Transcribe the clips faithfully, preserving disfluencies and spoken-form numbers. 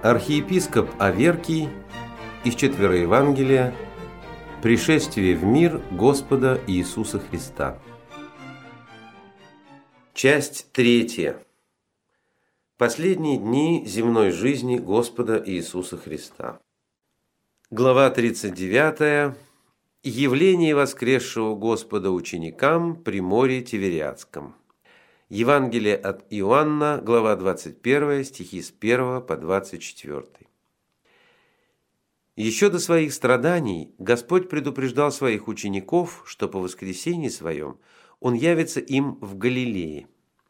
Архиепископ Аверкий из Четвероевангелия «Пришествие в мир Господа Иисуса Христа». Часть третья. Последние дни земной жизни Господа Иисуса Христа. Глава тридцать девятая. Явление воскресшего Господа ученикам при море Тивериадском. Евангелие от Иоанна, глава двадцать первая, стихи с первого по двадцать четвёртый. Еще до своих страданий Господь предупреждал своих учеников, что по воскресении своем Он явится им в Галилее.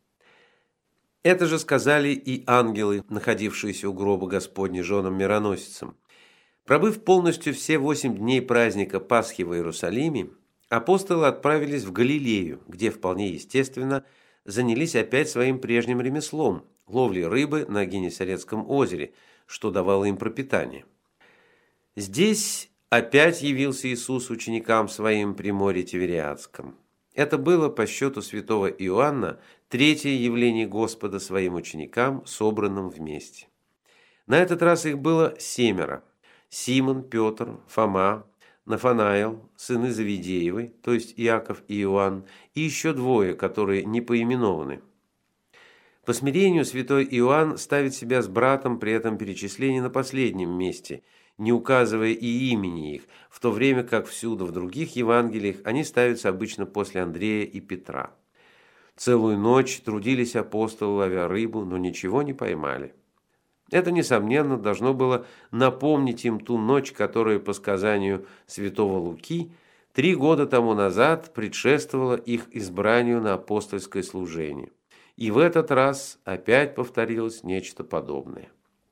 Это же сказали и ангелы, находившиеся у гроба Господня женам-мироносицам. Пробыв полностью все восемь дней праздника Пасхи в Иерусалиме, апостолы отправились в Галилею, где вполне естественно занялись опять своим прежним ремеслом – ловлей рыбы на Генесарецком озере, что давало им пропитание. Здесь опять явился Иисус ученикам своим при море Тивериадском. Это было, по счету святого Иоанна, третье явление Господа своим ученикам, собранным вместе. На этот раз их было семеро – Симон, Петр, Фома, Нафанаил, сыны Завидеевы, то есть Иаков и Иоанн, и еще двое, которые не поименованы. По смирению святой Иоанн ставит себя с братом при этом перечислении на последнем месте, не указывая и имени их, в то время как всюду в других Евангелиях они ставятся обычно после Андрея и Петра. Целую ночь трудились апостолы, ловя рыбу, но ничего не поймали. Это, несомненно, должно было напомнить им ту ночь, которая, по сказанию святого Луки, три года тому назад предшествовала их избранию на апостольское служение. И в этот раз опять повторилось нечто подобное.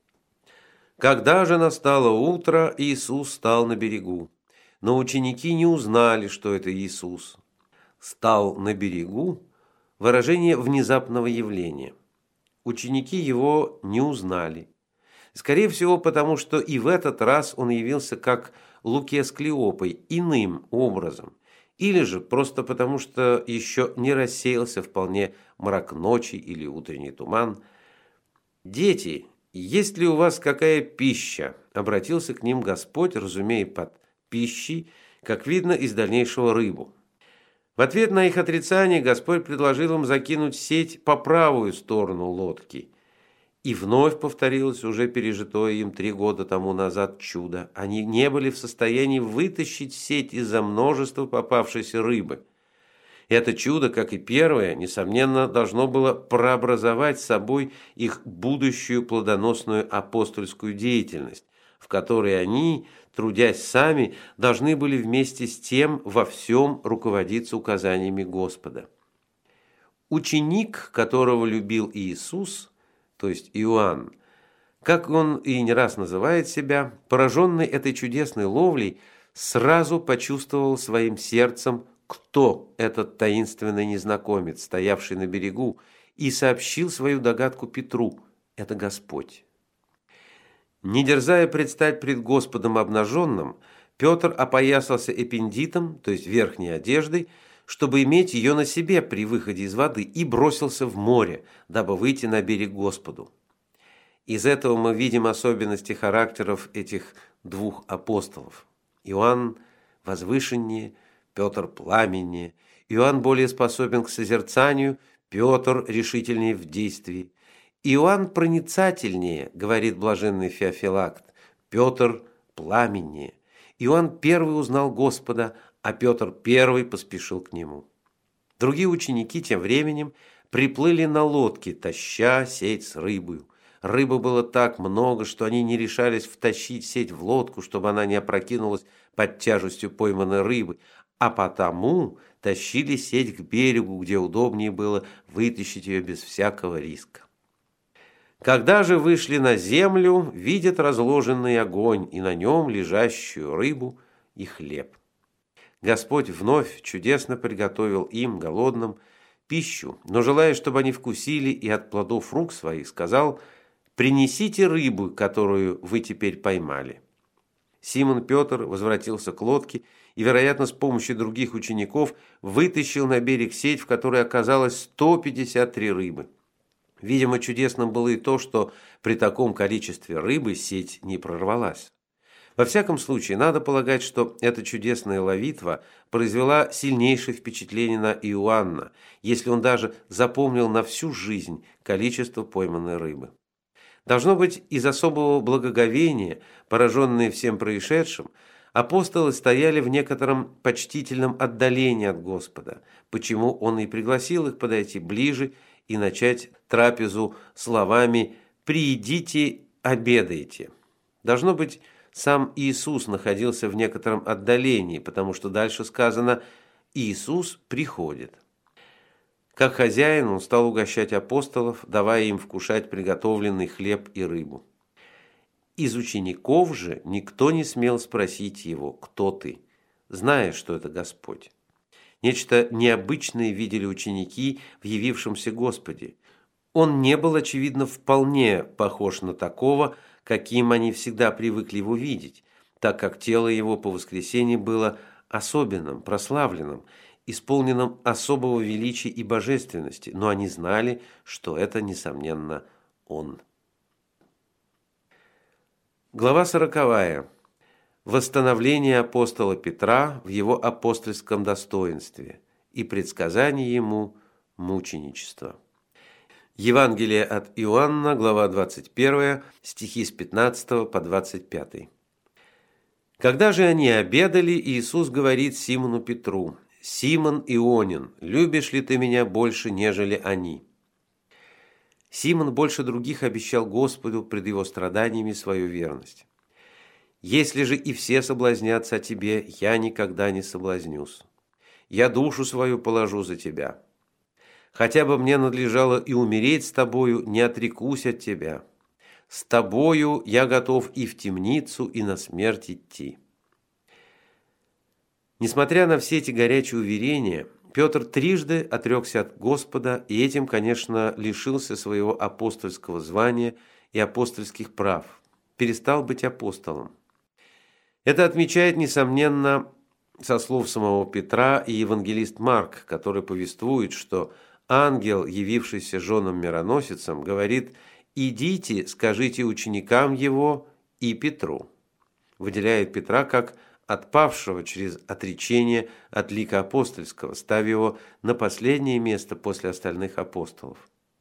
Когда же настало утро, Иисус стал на берегу, но ученики не узнали, что это Иисус. «Стал на берегу» – выражение внезапного явления. Ученики его не узнали. Скорее всего, потому что и в этот раз он явился как Луке с Клеопой, иным образом. Или же просто потому, что еще не рассеялся вполне мрак ночи или утренний туман. «Дети, есть ли у вас какая пища?» – обратился к ним Господь, разумея под пищей, как видно из дальнейшего, рыбу. В ответ на их отрицание Господь предложил им закинуть сеть по правую сторону лодки. И вновь повторилось уже пережитое им три года тому назад чудо. Они не были в состоянии вытащить сеть из-за множества попавшейся рыбы. Это чудо, как и первое, несомненно, должно было прообразовать собой их будущую плодоносную апостольскую деятельность, в которой они, трудясь сами, должны были вместе с тем во всем руководиться указаниями Господа. Ученик, которого любил Иисус, то есть Иоанн, как он и не раз называет себя, пораженный этой чудесной ловлей, сразу почувствовал своим сердцем, кто этот таинственный незнакомец, стоявший на берегу, и сообщил свою догадку Петру – это Господь. Не дерзая предстать пред Господом обнаженным, Петр опоясался эпендитом, то есть верхней одеждой, чтобы иметь ее на себе при выходе из воды, и бросился в море, дабы выйти на берег Господу. Из этого мы видим особенности характеров этих двух апостолов. Иоанн возвышеннее, Петр пламеннее. Иоанн более способен к созерцанию, Петр решительнее в действии. Иоанн проницательнее, говорит блаженный Феофилакт, Петр пламеннее. Иоанн первый узнал Господа, а Петр первый поспешил к нему. Другие ученики тем временем приплыли на лодке, таща сеть с рыбою. Рыбы было так много, что они не решались втащить сеть в лодку, чтобы она не опрокинулась под тяжестью пойманной рыбы, а потому тащили сеть к берегу, где удобнее было вытащить ее без всякого риска. Когда же вышли на землю, видят разложенный огонь и на нем лежащую рыбу и хлеб. Господь вновь чудесно приготовил им, голодным, пищу, но желая, чтобы они вкусили и от плодов рук своих, сказал: «Принесите рыбу, которую вы теперь поймали». Симон Петр возвратился к лодке и, вероятно, с помощью других учеников вытащил на берег сеть, в которой оказалось сто пятьдесят три рыбы. Видимо, чудесным было и то, что при таком количестве рыбы сеть не прорвалась. Во всяком случае, надо полагать, что эта чудесная ловитва произвела сильнейшее впечатление на Иоанна, если он даже запомнил на всю жизнь количество пойманной рыбы. Должно быть, из особого благоговения, пораженные всем происшедшим, апостолы стояли в некотором почтительном отдалении от Господа, почему он и пригласил их подойти ближе и начать трапезу словами «приидите, обедайте». Должно быть, сам Иисус находился в некотором отдалении, потому что дальше сказано «Иисус приходит». Как хозяин он стал угощать апостолов, давая им вкушать приготовленный хлеб и рыбу. Из учеников же никто не смел спросить его «Кто ты?», зная, что это Господь. Нечто необычное видели ученики в явившемся Господе. Он не был, очевидно, вполне похож на такого, каким они всегда привыкли его видеть, так как тело его по воскресенье было особенным, прославленным, исполненным особого величия и божественности, но они знали, что это, несомненно, он. Глава сороковая. Восстановление апостола Петра в его апостольском достоинстве и предсказание ему мученичества. Евангелие от Иоанна, глава двадцать первая, стихи с пятнадцатого по двадцать пятый. Когда же они обедали, Иисус говорит Симону Петру: «Симон Ионин, любишь ли ты меня больше, нежели они?» Симон больше других обещал Господу пред его страданиями свою верность. «Если же и все соблазнятся о тебе, я никогда не соблазнюсь. Я душу свою положу за тебя. Хотя бы мне надлежало и умереть с тобою, не отрекусь от тебя. С тобою я готов и в темницу, и на смерть идти». Несмотря на все эти горячие уверения, Петр трижды отрекся от Господа и этим, конечно, лишился своего апостольского звания и апостольских прав, перестал быть апостолом. Это отмечает, несомненно, со слов самого Петра и евангелист Марк, который повествует, что ангел, явившийся женам-мироносицам, говорит: «Идите, скажите ученикам его и Петру». Выделяет Петра как отпавшего через отречение от лика апостольского, ставя его на последнее место после остальных апостолов.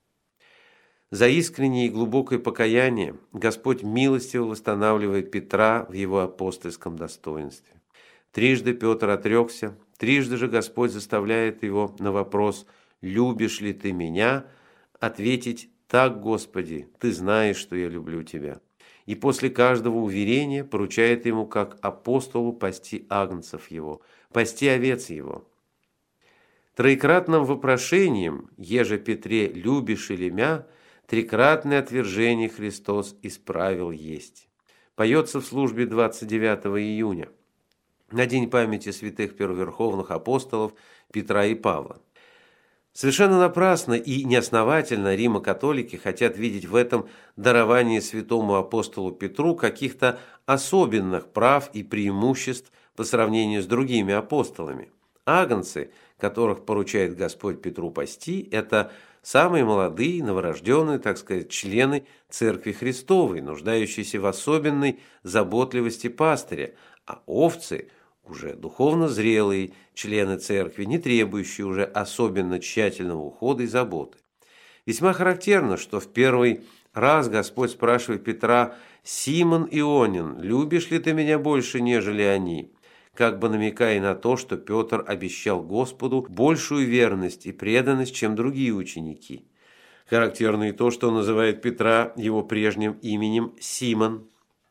За искреннее и глубокое покаяние Господь милостиво восстанавливает Петра в его апостольском достоинстве. Трижды Петр отрекся, трижды же Господь заставляет его на вопрос «Любишь ли ты меня?» ответить «Так, Господи, ты знаешь, что я люблю тебя». И после каждого уверения поручает ему как апостолу пасти агнцев его, пасти овец его. Троекратным вопрошением «Еже Петре, любишь ли мя?» трикратное отвержение Христос исправил есть. Поется в службе двадцать девятого июня, на день памяти святых первоверховных апостолов Петра и Павла. Совершенно напрасно и неосновательно римо-католики хотят видеть в этом даровании святому апостолу Петру каких-то особенных прав и преимуществ по сравнению с другими апостолами. Агнцы, которых поручает Господь Петру пасти, это самые молодые, новорожденные, так сказать, члены Церкви Христовой, нуждающиеся в особенной заботливости пастыря, а овцы – уже духовно зрелые члены церкви, не требующие уже особенно тщательного ухода и заботы. Весьма характерно, что в первый раз Господь спрашивает Петра: «Симон Ионин, любишь ли ты меня больше, нежели они?» как бы намекая на то, что Петр обещал Господу большую верность и преданность, чем другие ученики. Характерно и то, что он называет Петра его прежним именем Симон,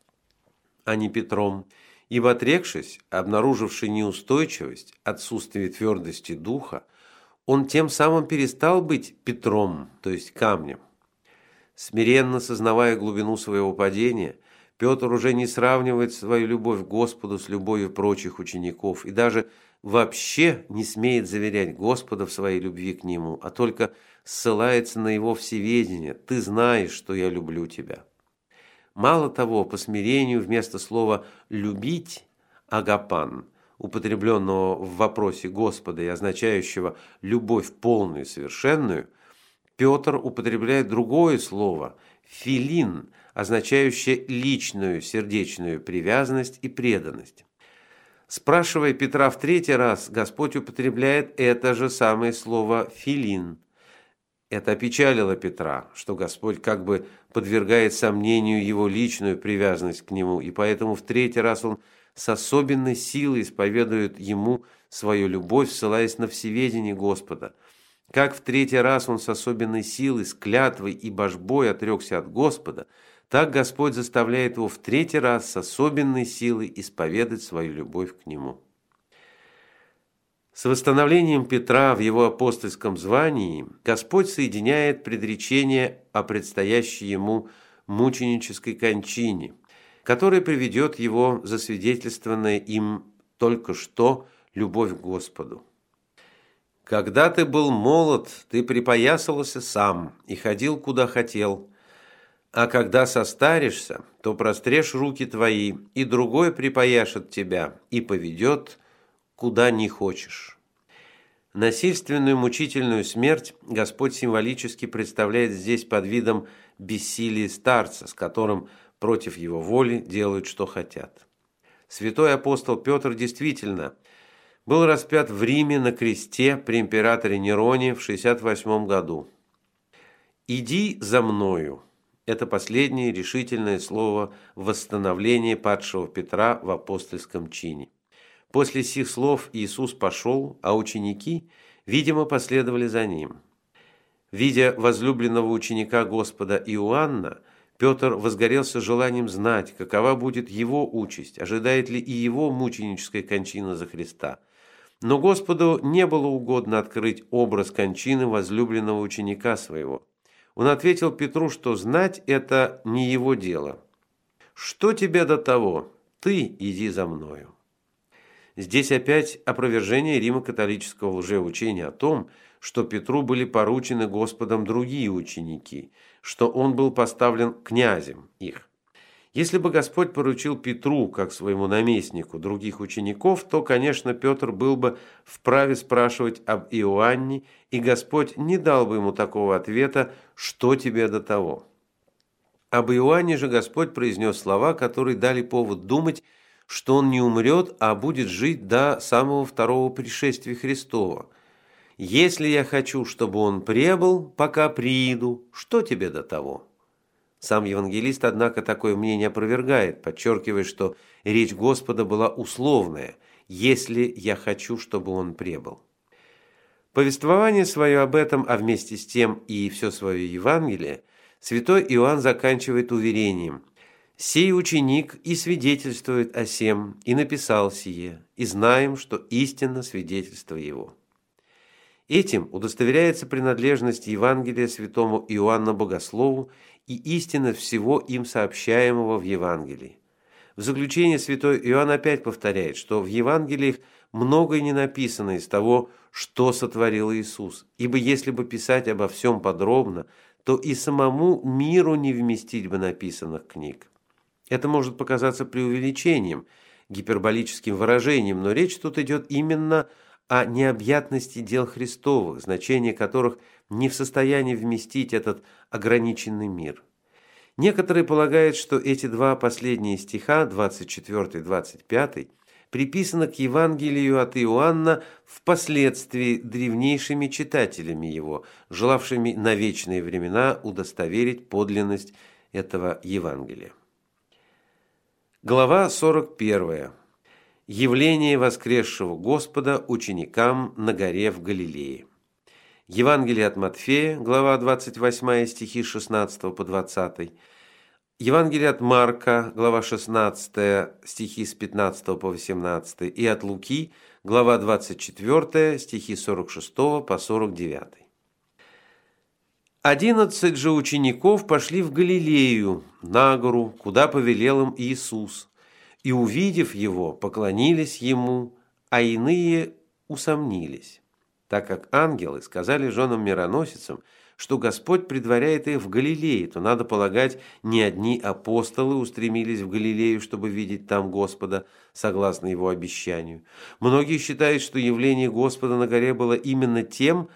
а не Петром. Ибо отрекшись, обнаруживший неустойчивость, отсутствие твердости духа, он тем самым перестал быть Петром, то есть камнем. Смиренно сознавая глубину своего падения, Петр уже не сравнивает свою любовь к Господу с любовью прочих учеников и даже вообще не смеет заверять Господа в своей любви к Нему, а только ссылается на Его всеведение: «Ты знаешь, что я люблю тебя». Мало того, по смирению вместо слова «любить» агапан, употребленного в вопросе Господа и означающего «любовь полную и совершенную», Петр употребляет другое слово – филин, означающее личную сердечную привязанность и преданность. Спрашивая Петра в третий раз, Господь употребляет это же самое слово «филин». Это опечалило Петра, что Господь как бы подвергает сомнению его личную привязанность к нему, и поэтому в третий раз он с особенной силой исповедует ему свою любовь, ссылаясь на всеведение Господа. Как в третий раз он с особенной силой, с клятвой и божбой отрекся от Господа, так Господь заставляет его в третий раз с особенной силой исповедать свою любовь к нему. С восстановлением Петра в его апостольском звании Господь соединяет предречение о предстоящей ему мученической кончине, которая приведет его засвидетельствованное им только что любовь к Господу. «Когда ты был молод, ты припоясался сам и ходил, куда хотел, а когда состаришься, то прострешь руки твои, и другой припояшет тебя и поведет, куда не хочешь». Насильственную мучительную смерть Господь символически представляет здесь под видом бессилия старца, с которым против его воли делают, что хотят. Святой апостол Петр действительно был распят в Риме на кресте при императоре Нероне в шестьдесят восьмом году. «Иди за мною» – это последнее решительное слово восстановления падшего Петра в апостольском чине. После сих слов Иисус пошел, а ученики, видимо, последовали за ним. Видя возлюбленного ученика Господа Иоанна, Петр возгорелся желанием знать, какова будет его участь, ожидает ли и его мученическая кончина за Христа. Но Господу не было угодно открыть образ кончины возлюбленного ученика своего. Он ответил Петру, что знать это не его дело. «Что тебе до того? Ты иди за мною». Здесь опять опровержение римо-католического лжеучения о том, что Петру были поручены Господом другие ученики, что он был поставлен князем их. Если бы Господь поручил Петру, как своему наместнику, других учеников, то, конечно, Петр был бы вправе спрашивать об Иоанне, и Господь не дал бы ему такого ответа «что тебе до того?». Об Иоанне же Господь произнес слова, которые дали повод думать, что он не умрет, а будет жить до самого второго пришествия Христова. «Если я хочу, чтобы он пребыл, пока прииду, что тебе до того?» Сам евангелист, однако, такое мнение опровергает, подчеркивая, что речь Господа была условная «если я хочу, чтобы он пребыл». Повествование свое об этом, а вместе с тем и все свое Евангелие, святой Иоанн заканчивает уверением: «Сей ученик и свидетельствует о сем, и написал сие, и знаем, что истинно свидетельство его». Этим удостоверяется принадлежность Евангелия святому Иоанну Богослову и истина всего им сообщаемого в Евангелии. В заключение святой Иоанн опять повторяет, что в Евангелиях многое не написано из того, что сотворил Иисус, ибо если бы писать обо всем подробно, то и самому миру не вместить бы написанных книг. Это может показаться преувеличением, гиперболическим выражением, но речь тут идет именно о необъятности дел Христовых, значение которых не в состоянии вместить этот ограниченный мир. Некоторые полагают, что эти два последние стиха, двадцать четвёртый двадцать пятый, приписаны к Евангелию от Иоанна впоследствии древнейшими читателями его, желавшими на вечные времена удостоверить подлинность этого Евангелия. Глава сорок первая. Явление воскресшего Господа ученикам на горе в Галилее. Евангелие от Матфея, глава двадцать восьмая, стихи с шестнадцатого по двадцатый. Евангелие от Марка, глава шестнадцатая, стихи с пятнадцатого по восемнадцатый. И от Луки, глава двадцать четвёртая, стихи с сорок шестого по сорок девятый. Одиннадцать же учеников пошли в Галилею, на гору, куда повелел им Иисус, и, увидев его, поклонились ему, а иные усомнились, так как ангелы сказали женам-мироносицам, что Господь предваряет их в Галилее, то, надо полагать, не одни апостолы устремились в Галилею, чтобы видеть там Господа, согласно его обещанию. Многие считают, что явление Господа на горе было именно тем,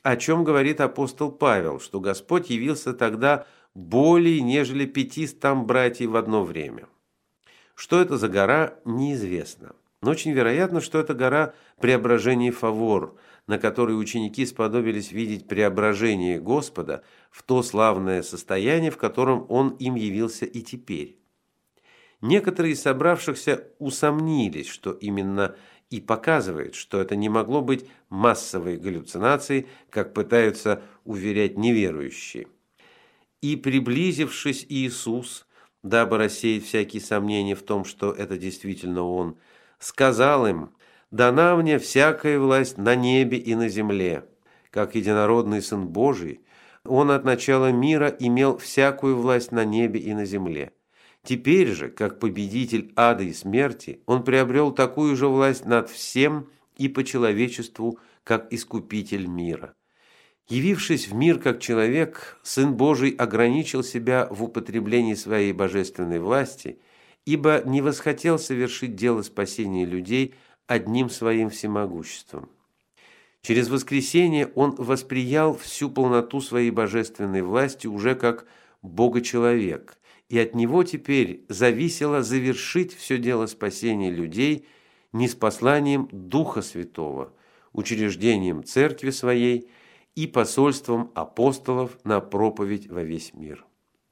о чем говорит апостол Павел, что Господь явился тогда более, нежели пятистам братьев в одно время. Что это за гора, неизвестно. Но очень вероятно, что это гора Преображения Фавор, на которой ученики сподобились видеть преображение Господа в то славное состояние, в котором Он им явился и теперь. Некоторые из собравшихся усомнились, что именно и показывает, что это не могло быть массовой галлюцинацией, как пытаются уверять неверующие. И, приблизившись, Иисус, дабы рассеять всякие сомнения в том, что это действительно Он, сказал им: «Дана мне всякая власть на небе и на земле. Как единородный Сын Божий, Он от начала мира имел всякую власть на небе и на земле. Теперь же, как победитель ада и смерти, Он приобрел такую же власть над всем и по человечеству, как искупитель мира». Явившись в мир как человек, Сын Божий ограничил себя в употреблении своей божественной власти, ибо не восхотел совершить дело спасения людей одним своим всемогуществом. Через воскресение Он восприял всю полноту своей божественной власти уже как Бога-человек, и от Него теперь зависело завершить все дело спасения людей ниспосланием Духа Святого, учреждением Церкви Своей и посольством апостолов на проповедь во весь мир.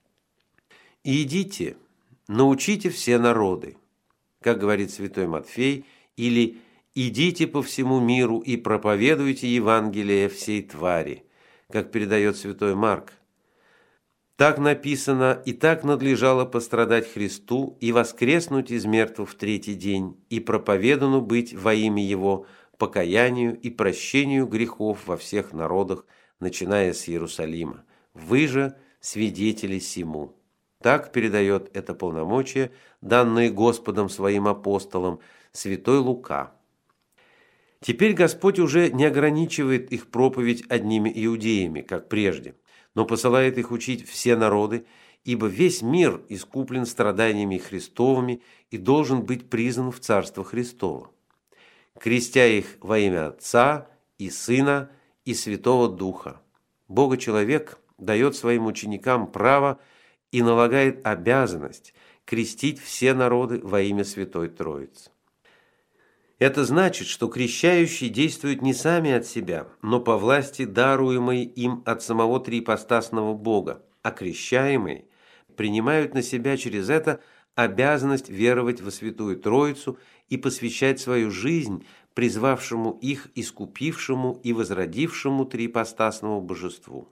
«И идите, научите все народы», как говорит святой Матфей, или «идите по всему миру и проповедуйте Евангелие всей твари», как передает святой Марк. Так написано: «И так надлежало пострадать Христу и воскреснуть из мертвых в третий день, и проповедану быть во имя Его покаянию и прощению грехов во всех народах, начиная с Иерусалима. Вы же свидетели сему». Так передает это полномочие, данное Господом своим апостолам, святой Лука. Теперь Господь уже не ограничивает их проповедь одними иудеями, как прежде, но посылает их учить все народы, ибо весь мир искуплен страданиями Христовыми и должен быть призван в Царство Христово, крестя их во имя Отца и Сына и Святого Духа. Бога-человек дает своим ученикам право и налагает обязанность крестить все народы во имя Святой Троицы. Это значит, что крещающие действуют не сами от себя, но по власти, даруемой им от самого триипостасного Бога, а крещаемые принимают на себя через это обязанность веровать во Святую Троицу и посвящать свою жизнь призвавшему их, искупившему и возродившему триипостасному божеству.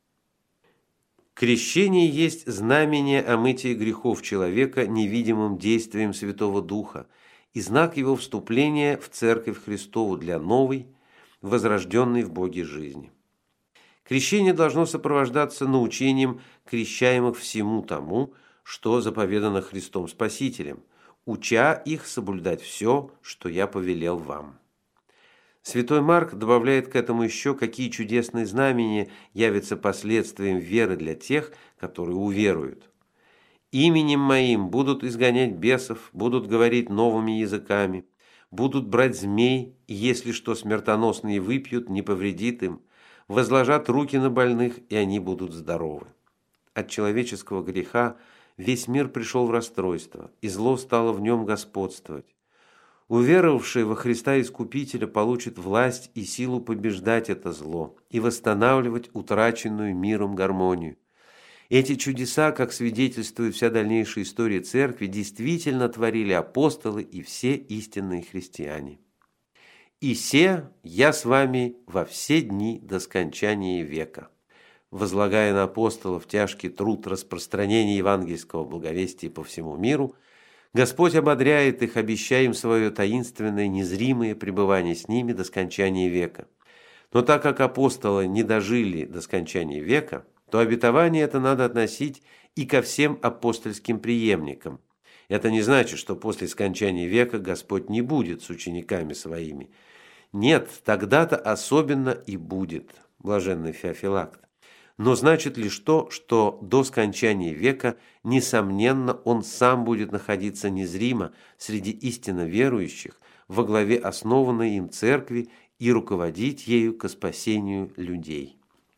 Крещение есть знамение о мытии грехов человека невидимым действием Святого Духа и знак его вступления в Церковь Христову для новой, возрожденной в Боге жизни. Крещение должно сопровождаться научением крещаемых всему тому, что заповедано Христом Спасителем, уча их соблюдать все, что я повелел вам. Святой Марк добавляет к этому еще, какие чудесные знамения явятся последствием веры для тех, которые уверуют. «Именем моим будут изгонять бесов, будут говорить новыми языками, будут брать змей, и если что смертоносные выпьют, не повредит им, возложат руки на больных, и они будут здоровы». От человеческого греха весь мир пришел в расстройство, и зло стало в нем господствовать. Уверовавший во Христа Искупителя получит власть и силу побеждать это зло и восстанавливать утраченную миром гармонию. Эти чудеса, как свидетельствует вся дальнейшая история Церкви, действительно творили апостолы и все истинные христиане. «И се я с вами во все дни до скончания века», возлагая на апостолов тяжкий труд распространения евангельского благовестия по всему миру, Господь ободряет их, обещая им свое таинственное, незримое пребывание с ними до скончания века. Но так как апостолы не дожили до скончания века, то обетование это надо относить и ко всем апостольским преемникам. Это не значит, что после скончания века Господь не будет с учениками своими. Нет, тогда-то особенно и будет, блаженный Феофилакт. Но значит лишь то, что до скончания века, несомненно, Он сам будет находиться незримо среди истинно верующих во главе основанной им Церкви и руководить ею ко спасению людей.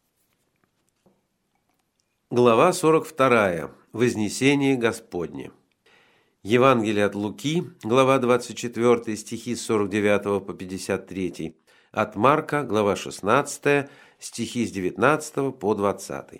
Глава сорок вторая. Вознесение Господне. Евангелие от Луки, глава двадцать четвёртая, стихи с сорок девятого по пятьдесят третий. От Марка, глава шестнадцатая, стихи с девятнадцатого по двадцатый.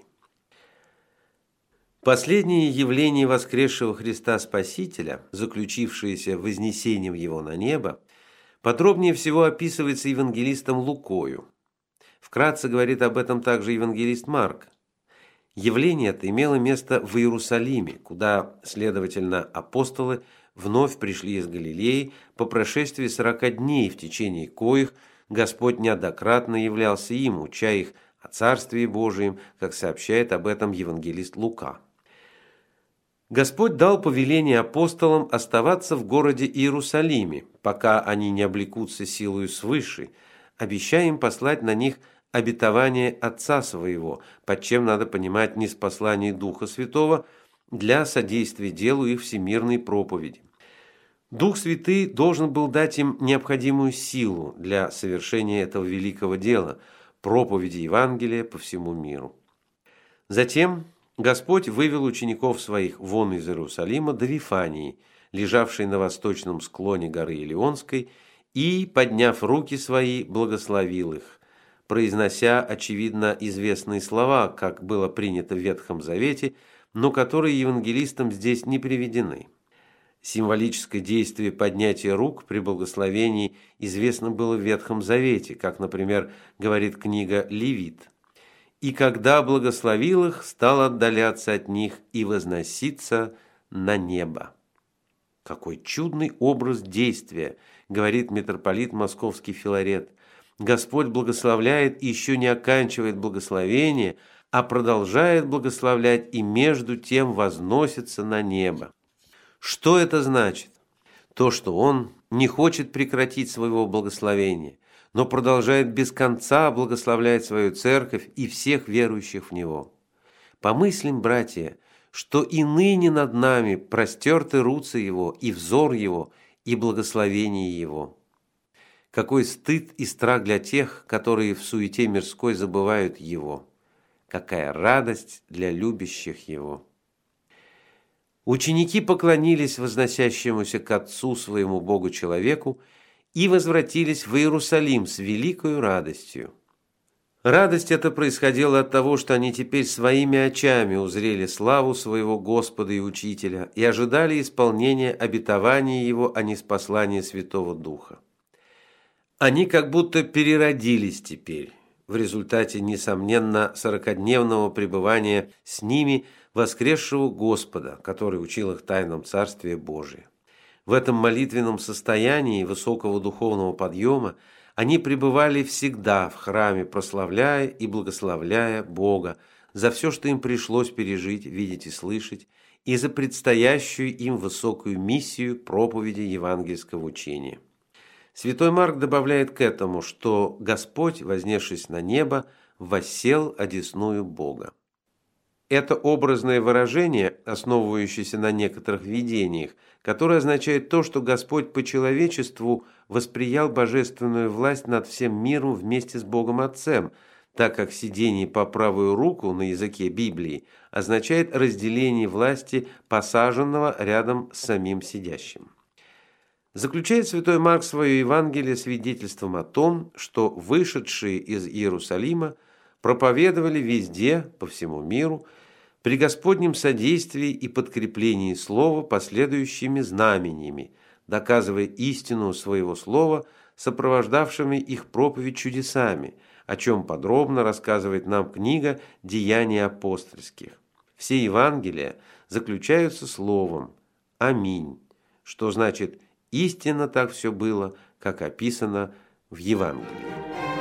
Последнее явление воскресшего Христа Спасителя, заключившееся вознесением Его на небо, подробнее всего описывается евангелистом Лукою. Вкратце говорит об этом также евангелист Марк. Явление это имело место в Иерусалиме, куда, следовательно, апостолы вновь пришли из Галилеи по прошествии сорока дней, в течение коих Господь неоднократно являлся им, уча их о Царствии Божием, как сообщает об этом евангелист Лука. Господь дал повеление апостолам оставаться в городе Иерусалиме, пока они не облекутся силою свыше, обещая им послать на них обетование Отца Своего, под чем надо понимать ниспослание Духа Святого для содействия делу их всемирной проповеди. Дух Святый должен был дать им необходимую силу для совершения этого великого дела – проповеди Евангелия по всему миру. Затем Господь вывел учеников своих вон из Иерусалима до Вифании, лежавшей на восточном склоне горы Илионской, и, подняв руки свои, благословил их, произнося, очевидно, известные слова, как было принято в Ветхом Завете, но которые евангелистам здесь не приведены. Символическое действие поднятия рук при благословении известно было в Ветхом Завете, как, например, говорит книга Левит. «И когда благословил их, стал отдаляться от них и возноситься на небо». Какой чудный образ действия, говорит митрополит Московский Филарет. Господь благословляет и еще не оканчивает благословение, а продолжает благословлять и между тем возносится на небо. Что это значит? То, что Он не хочет прекратить своего благословения, но продолжает без конца благословлять свою церковь и всех верующих в Него. Помыслим, братья, что и ныне над нами простерты руцы Его, и взор Его, и благословение Его. Какой стыд и страх для тех, которые в суете мирской забывают Его. Какая радость для любящих Его. Ученики поклонились возносящемуся к Отцу своему Богу-человеку и возвратились в Иерусалим с великою радостью. Радость эта происходила от того, что они теперь своими очами узрели славу своего Господа и Учителя и ожидали исполнения обетования Его о ниспослании Святого Духа. Они как будто переродились теперь в результате, несомненно, сорокадневного пребывания с ними воскресшего Господа, который учил их тайнам Царствия Божия. В этом молитвенном состоянии высокого духовного подъема они пребывали всегда в храме, прославляя и благословляя Бога за все, что им пришлось пережить, видеть и слышать, и за предстоящую им высокую миссию проповеди евангельского учения. Святой Марк добавляет к этому, что Господь, вознесшись на небо, воссел одесную Бога. Это образное выражение, основывающееся на некоторых видениях, которое означает то, что Господь по человечеству восприял божественную власть над всем миром вместе с Богом Отцем, так как сидение по правую руку на языке Библии означает разделение власти посаженного рядом с самим сидящим. Заключает святой Марк свое Евангелие свидетельством о том, что вышедшие из Иерусалима проповедовали везде, по всему миру, при Господнем содействии и подкреплении слова последующими знамениями, доказывая истину своего слова, сопровождавшими их проповедь чудесами, о чем подробно рассказывает нам книга «Деяния апостольских». Все Евангелия заключаются словом «Аминь», что значит «истинно так все было, как описано в Евангелии».